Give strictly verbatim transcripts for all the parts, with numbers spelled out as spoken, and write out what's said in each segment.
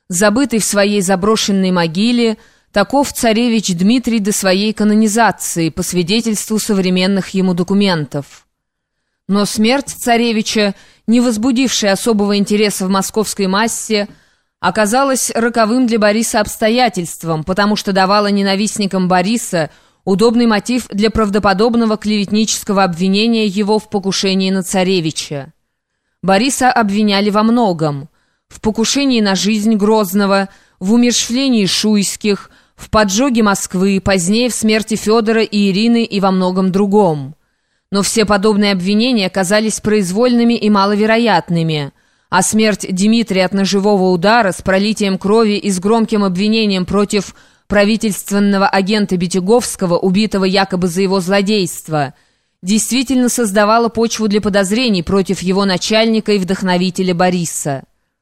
Забытый в своей заброшенной могиле, таков царевич Дмитрий до своей канонизации, по свидетельству современных ему документов. Но смерть царевича, не возбудившая особого интереса в московской массе, оказалась роковым для Бориса обстоятельством, потому что давала ненавистникам Бориса удобный мотив для правдоподобного клеветнического обвинения его в покушении на царевича. Бориса обвиняли во многом: в покушении на жизнь Грозного, в умерщвлении Шуйских, в поджоге Москвы, позднее в смерти Федора и Ирины и во многом другом. Но все подобные обвинения казались произвольными и маловероятными, а смерть Дмитрия от ножевого удара с пролитием крови и с громким обвинением против правительственного агента Битяговского, убитого якобы за его злодейство, действительно создавала почву для подозрений против его начальника и вдохновителя Бориса.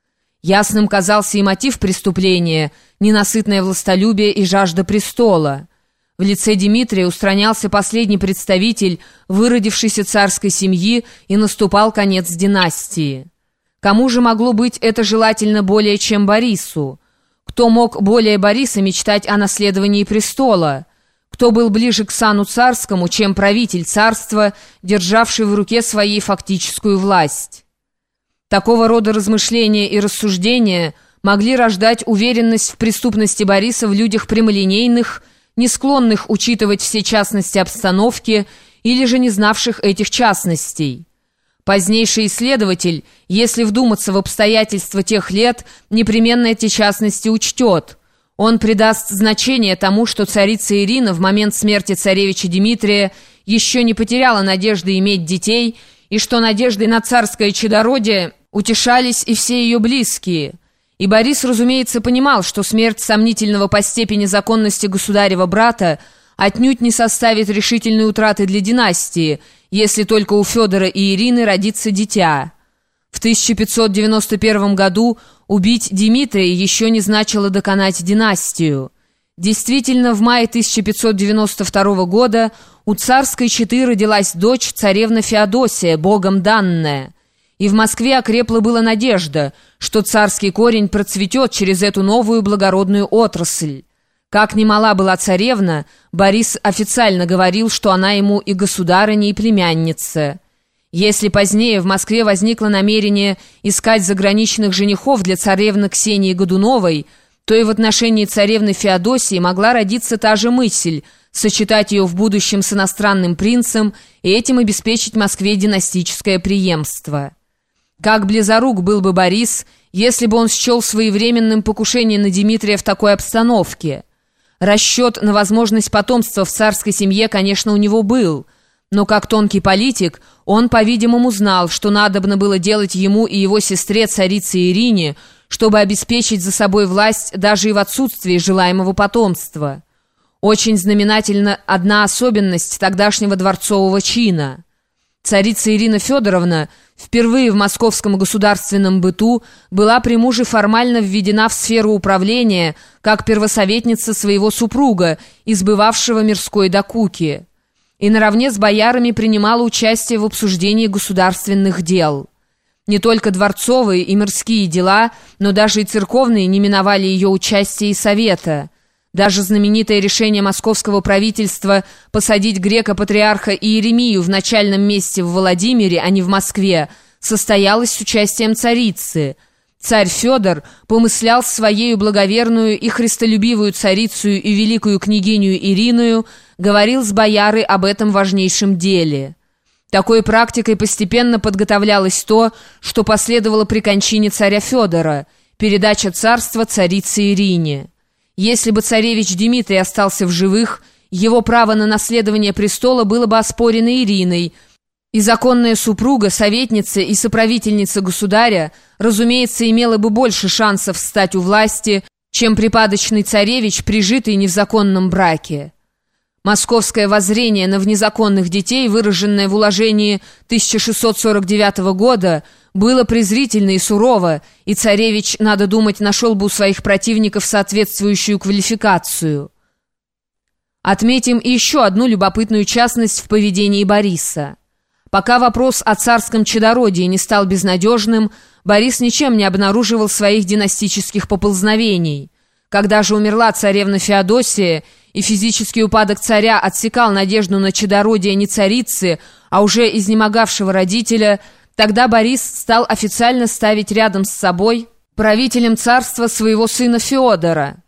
Ясным казался и мотив преступления – ненасытное властолюбие и жажда престола. В лице Дмитрия устранялся последний представитель выродившейся царской семьи, и наступал конец династии. Кому же могло быть это желательно более, чем Борису? Кто мог более Бориса мечтать о наследовании престола? Кто был ближе к сану царскому, чем правитель царства, державший в руке своей фактическую власть? Такого рода размышления и рассуждения могли рождать уверенность в преступности Бориса в людях прямолинейных, не склонных учитывать все частности обстановки или же не знавших этих частностей. Позднейший исследователь, если вдуматься в обстоятельства тех лет, непременно эти частности учтет. Он придаст значение тому, что царица Ирина в момент смерти царевича Дмитрия еще не потеряла надежды иметь детей, и что надеждой на царское чадородие утешались и все ее близкие. И Борис, разумеется, понимал, что смерть сомнительного по степени законности государева брата отнюдь не составит решительной утраты для династии, если только у Федора и Ирины родится дитя. В тысяча пятьсот девяносто первом году убить Дмитрия еще не значило доконать династию. Действительно, в мае тысяча пятьсот девяносто второго года у царской четы родилась дочь, царевна Феодосия, богом данная. И в Москве окрепла была надежда, что царский корень процветет через эту новую благородную отрасль. Как ни мала была царевна, Борис официально говорил, что она ему и государыня, и племянница. Если позднее в Москве возникло намерение искать заграничных женихов для царевны Ксении Годуновой, то и в отношении царевны Феодосии могла родиться та же мысль – сочетать ее в будущем с иностранным принцем и этим обеспечить Москве династическое преемство. Как близорук был бы Борис, если бы он счел своевременным покушение на Дмитрия в такой обстановке. Расчет на возможность потомства в царской семье, конечно, у него был, но как тонкий политик он, по-видимому, знал, что надобно было делать ему и его сестре, царице Ирине, чтобы обеспечить за собой власть даже и в отсутствии желаемого потомства. Очень знаменательна одна особенность тогдашнего дворцового чина. Царица Ирина Федоровна впервые в московском государственном быту была при муже формально введена в сферу управления как первосоветница своего супруга, избывавшего мирской докуки, и наравне с боярами принимала участие в обсуждении государственных дел. Не только дворцовые и мирские дела, но даже и церковные не миновали ее участия и совета. Даже знаменитое решение московского правительства посадить грека-патриарха Иеремию в начальном месте в Владимире, а не в Москве, состоялось с участием царицы. Царь Федор помыслял своею благоверную и христолюбивую царицу и великую княгиню Ириною, говорил с боярой об этом важнейшем деле. Такой практикой постепенно подготовлялось то, что последовало при кончине царя Федора – передача царства царице Ирине. Если бы царевич Дмитрий остался в живых, его право на наследование престола было бы оспорено Ириной, и законная супруга, советница и соправительница государя, разумеется, имела бы больше шансов встать у власти, чем припадочный царевич, прижитый не в законном браке. Московское воззрение на внезаконных детей, выраженное в уложении тысяча шестьсот сорок девятого года, было презрительно и сурово, и царевич, надо думать, нашел бы у своих противников соответствующую квалификацию. Отметим и еще одну любопытную частность в поведении Бориса. Пока вопрос о царском чадородии не стал безнадежным, Борис ничем не обнаруживал своих династических поползновений. Когда же умерла царевна Феодосия, и физический упадок царя отсекал надежду на чадородие не царицы, а уже изнемогавшего родителя, тогда Борис стал официально ставить рядом с собой правителем царства своего сына Феодора.